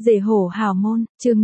Rể hổ hào môn, chương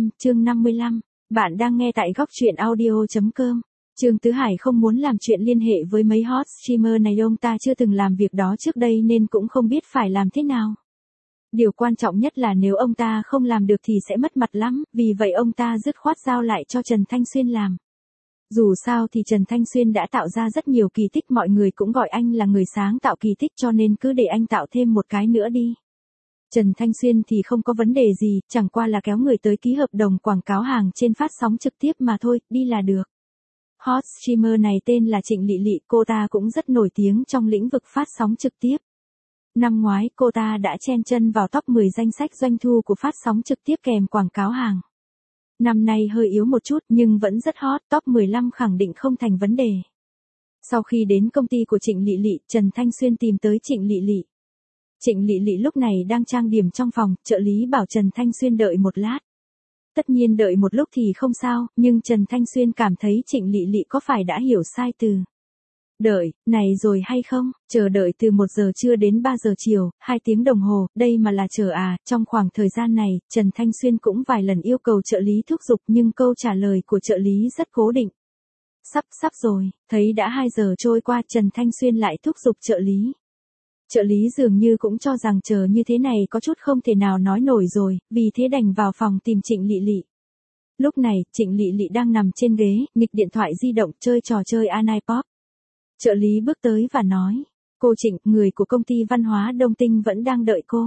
55. Bạn đang nghe tại góc truyện audio.com. Trương Tứ Hải không muốn làm chuyện liên hệ với mấy hot streamer này, ông ta chưa từng làm việc đó trước đây nên cũng không biết phải làm thế nào. Điều quan trọng nhất là nếu ông ta không làm được thì sẽ mất mặt lắm, vì vậy ông ta dứt khoát giao lại cho Trần Thanh Xuyên làm. Dù sao thì Trần Thanh Xuyên đã tạo ra rất nhiều kỳ tích, mọi người cũng gọi anh là người sáng tạo kỳ tích, cho nên cứ để anh tạo thêm một cái nữa đi. Trần Thanh Xuyên thì không có vấn đề gì, chẳng qua là kéo người tới ký hợp đồng quảng cáo hàng trên phát sóng trực tiếp mà thôi, đi là được. Hot streamer này tên là Trịnh Lị Lị, cô ta cũng rất nổi tiếng trong lĩnh vực phát sóng trực tiếp. Năm ngoái cô ta đã chen chân vào top 10 danh sách doanh thu của phát sóng trực tiếp kèm quảng cáo hàng. Năm nay hơi yếu một chút nhưng vẫn rất hot, top 15 khẳng định không thành vấn đề. Sau khi đến công ty của Trịnh Lị Lị, Trần Thanh Xuyên tìm tới Trịnh Lị Lị. Trịnh Lị Lị lúc này đang trang điểm trong phòng, trợ lý bảo Trần Thanh Xuyên đợi một lát. Tất nhiên đợi một lúc thì không sao, nhưng Trần Thanh Xuyên cảm thấy Trịnh Lị Lị có phải đã hiểu sai từ đợi này rồi hay không, chờ đợi từ 1 giờ trưa đến 3 giờ chiều, 2 tiếng đồng hồ, đây mà là chờ à. Trong khoảng thời gian này, Trần Thanh Xuyên cũng vài lần yêu cầu trợ lý thúc giục nhưng câu trả lời của trợ lý rất cố định. Sắp rồi, thấy đã 2 giờ trôi qua, Trần Thanh Xuyên lại thúc giục trợ lý. Trợ lý dường như cũng cho rằng chờ như thế này có chút không thể nào nói nổi rồi, vì thế đành vào phòng tìm Trịnh Lị Lị. Lúc này, Trịnh Lị Lị đang nằm trên ghế, nghịch điện thoại di động chơi trò chơi iPop. Trợ lý bước tới và nói, cô Trịnh, người của công ty văn hóa Đông Tinh vẫn đang đợi cô.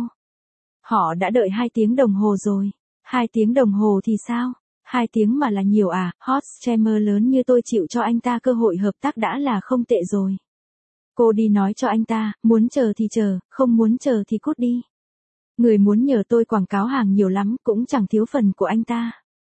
Họ đã đợi 2 tiếng đồng hồ rồi. 2 tiếng đồng hồ thì sao? 2 tiếng mà là nhiều à, hot streamer lớn như tôi chịu cho anh ta cơ hội hợp tác đã là không tệ rồi. Cô đi nói cho anh ta, muốn chờ thì chờ, không muốn chờ thì cút đi. Người muốn nhờ tôi quảng cáo hàng nhiều lắm, cũng chẳng thiếu phần của anh ta.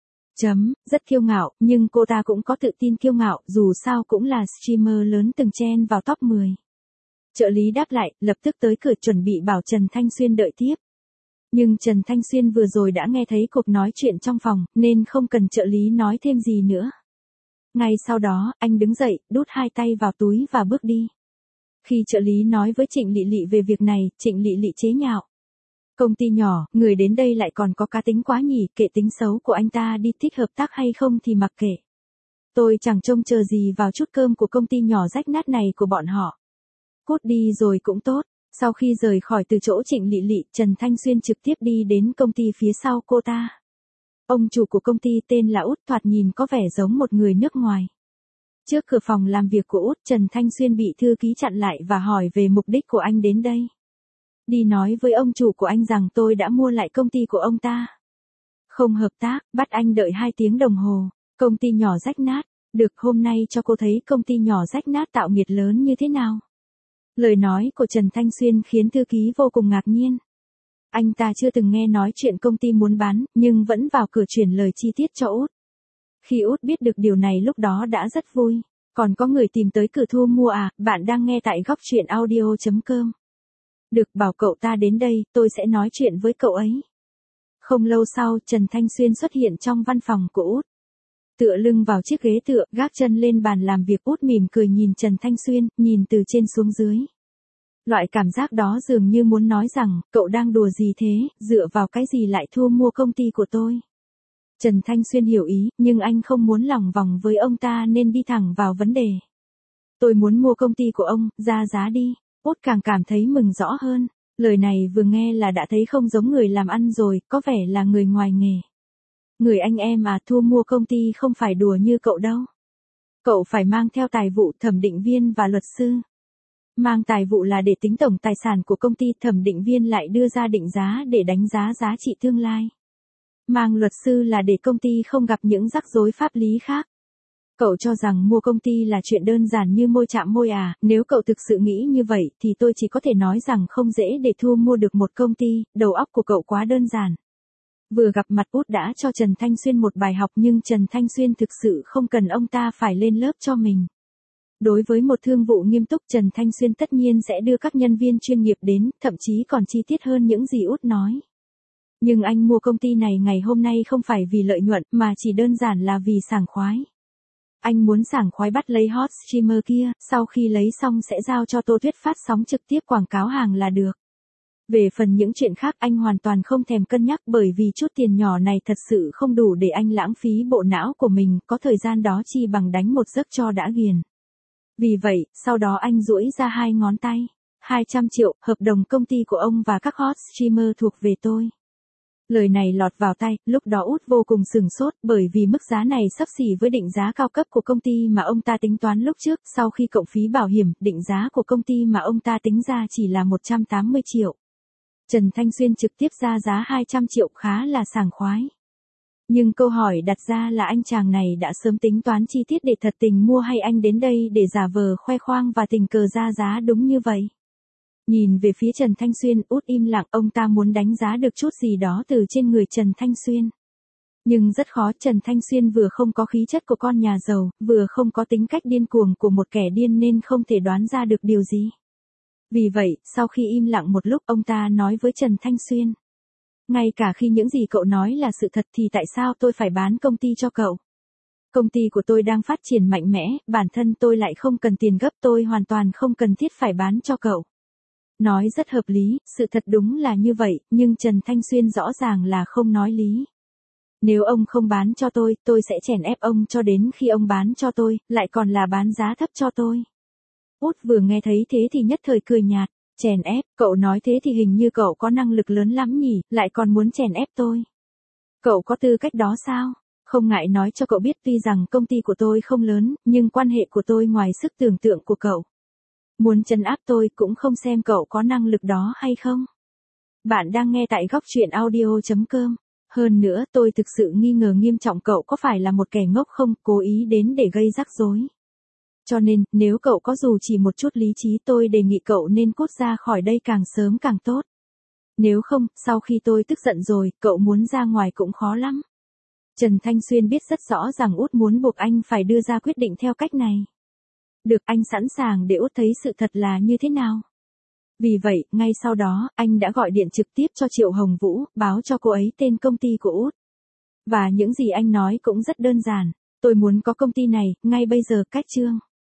Rất kiêu ngạo, nhưng cô ta cũng có tự tin kiêu ngạo, dù sao cũng là streamer lớn từng chen vào top 10. Trợ lý đáp lại, lập tức tới cửa chuẩn bị bảo Trần Thanh Xuyên đợi tiếp. Nhưng Trần Thanh Xuyên vừa rồi đã nghe thấy cuộc nói chuyện trong phòng, nên không cần trợ lý nói thêm gì nữa. Ngay sau đó, anh đứng dậy, đút 2 tay vào túi và bước đi. Khi trợ lý nói với Trịnh Lị Lị về việc này, Trịnh Lị Lị chế nhạo. Công ty nhỏ, người đến đây lại còn có cá tính quá nhỉ, kệ tính xấu của anh ta đi, thích hợp tác hay không thì mặc kệ. Tôi chẳng trông chờ gì vào chút cơm của công ty nhỏ rách nát này của bọn họ. Cút đi rồi cũng tốt. Sau khi rời khỏi từ chỗ Trịnh Lị Lị, Trần Thanh Xuyên trực tiếp đi đến công ty phía sau cô ta. Ông chủ của công ty tên là Út, thoạt nhìn có vẻ giống một người nước ngoài. Trước cửa phòng làm việc của Út, Trần Thanh Xuyên bị thư ký chặn lại và hỏi về mục đích của anh đến đây. Đi nói với ông chủ của anh rằng tôi đã mua lại công ty của ông ta. Không hợp tác, bắt anh đợi 2 tiếng đồng hồ. Công ty nhỏ rách nát. Được, hôm nay cho cô thấy công ty nhỏ rách nát tạo nghiệp lớn như thế nào. Lời nói của Trần Thanh Xuyên khiến thư ký vô cùng ngạc nhiên. Anh ta chưa từng nghe nói chuyện công ty muốn bán, nhưng vẫn vào cửa chuyển lời chi tiết cho Út. Khi Út biết được điều này lúc đó đã rất vui. Còn có người tìm tới cửa thu mua à, bạn đang nghe tại góc truyện audio.com. Được, bảo cậu ta đến đây, tôi sẽ nói chuyện với cậu ấy. Không lâu sau, Trần Thanh Xuyên xuất hiện trong văn phòng của Út. Tựa lưng vào chiếc ghế tựa, gác chân lên bàn làm việc, Út mỉm cười nhìn Trần Thanh Xuyên, nhìn từ trên xuống dưới. Loại cảm giác đó dường như muốn nói rằng, cậu đang đùa gì thế, dựa vào cái gì lại thu mua công ty của tôi. Trần Thanh Xuyên hiểu ý, nhưng anh không muốn lòng vòng với ông ta nên đi thẳng vào vấn đề. Tôi muốn mua công ty của ông, ra giá đi. Út càng cảm thấy mừng rõ hơn. Lời này vừa nghe là đã thấy không giống người làm ăn rồi, có vẻ là người ngoài nghề. Người anh em à, thu mua công ty không phải đùa như cậu đâu. Cậu phải mang theo tài vụ, thẩm định viên và luật sư. Mang tài vụ là để tính tổng tài sản của công ty, thẩm định viên lại đưa ra định giá để đánh giá giá trị tương lai. Mang luật sư là để công ty không gặp những rắc rối pháp lý khác. Cậu cho rằng mua công ty là chuyện đơn giản như môi chạm môi à, nếu cậu thực sự nghĩ như vậy thì tôi chỉ có thể nói rằng không dễ để thu mua được một công ty, đầu óc của cậu quá đơn giản. Vừa gặp mặt Út đã cho Trần Thanh Xuyên một bài học, nhưng Trần Thanh Xuyên thực sự không cần ông ta phải lên lớp cho mình. Đối với một thương vụ nghiêm túc, Trần Thanh Xuyên tất nhiên sẽ đưa các nhân viên chuyên nghiệp đến, thậm chí còn chi tiết hơn những gì Út nói. Nhưng anh mua công ty này ngày hôm nay không phải vì lợi nhuận, mà chỉ đơn giản là vì sảng khoái. Anh muốn sảng khoái bắt lấy hot streamer kia, sau khi lấy xong sẽ giao cho Tô Tuyết phát sóng trực tiếp quảng cáo hàng là được. Về phần những chuyện khác anh hoàn toàn không thèm cân nhắc bởi vì chút tiền nhỏ này thật sự không đủ để anh lãng phí bộ não của mình, có thời gian đó chi bằng đánh một giấc cho đã ghiền. Vì vậy, sau đó anh duỗi ra 2 ngón tay. 200 triệu, hợp đồng công ty của ông và các hot streamer thuộc về tôi. Lời này lọt vào tai, lúc đó Út vô cùng sửng sốt bởi vì mức giá này xấp xỉ với định giá cao cấp của công ty mà ông ta tính toán lúc trước, sau khi cộng phí bảo hiểm, định giá của công ty mà ông ta tính ra chỉ là 180 triệu. Trần Thanh Xuyên trực tiếp ra giá 200 triệu khá là sảng khoái. Nhưng câu hỏi đặt ra là anh chàng này đã sớm tính toán chi tiết để thật tình mua hay anh đến đây để giả vờ khoe khoang và tình cờ ra giá đúng như vậy. Nhìn về phía Trần Thanh Xuyên, Út im lặng, ông ta muốn đánh giá được chút gì đó từ trên người Trần Thanh Xuyên. Nhưng rất khó, Trần Thanh Xuyên vừa không có khí chất của con nhà giàu, vừa không có tính cách điên cuồng của một kẻ điên nên không thể đoán ra được điều gì. Vì vậy, sau khi im lặng một lúc, ông ta nói với Trần Thanh Xuyên. Ngay cả khi những gì cậu nói là sự thật thì tại sao tôi phải bán công ty cho cậu? Công ty của tôi đang phát triển mạnh mẽ, bản thân tôi lại không cần tiền gấp, tôi hoàn toàn không cần thiết phải bán cho cậu. Nói rất hợp lý, sự thật đúng là như vậy, nhưng Trần Thanh Xuyên rõ ràng là không nói lý. Nếu ông không bán cho tôi sẽ chèn ép ông cho đến khi ông bán cho tôi, lại còn là bán giá thấp cho tôi. Út vừa nghe thấy thế thì nhất thời cười nhạt, chèn ép, cậu nói thế thì hình như cậu có năng lực lớn lắm nhỉ, lại còn muốn chèn ép tôi. Cậu có tư cách đó sao? Không ngại nói cho cậu biết tuy rằng công ty của tôi không lớn, nhưng quan hệ của tôi ngoài sức tưởng tượng của cậu. Muốn trấn áp tôi cũng không xem cậu có năng lực đó hay không. Bạn đang nghe tại góc truyện audio.com. Hơn nữa tôi thực sự nghi ngờ nghiêm trọng cậu có phải là một kẻ ngốc không, cố ý đến để gây rắc rối. Cho nên, nếu cậu có dù chỉ một chút lý trí tôi đề nghị cậu nên cút ra khỏi đây càng sớm càng tốt. Nếu không, sau khi tôi tức giận rồi, cậu muốn ra ngoài cũng khó lắm. Trần Thanh Xuyên biết rất rõ rằng Út muốn buộc anh phải đưa ra quyết định theo cách này. Được, anh sẵn sàng để Út thấy sự thật là như thế nào. Vì vậy, ngay sau đó, anh đã gọi điện trực tiếp cho Triệu Hồng Vũ, báo cho cô ấy tên công ty của Út. Và những gì anh nói cũng rất đơn giản. Tôi muốn có công ty này, ngay bây giờ, cách chương.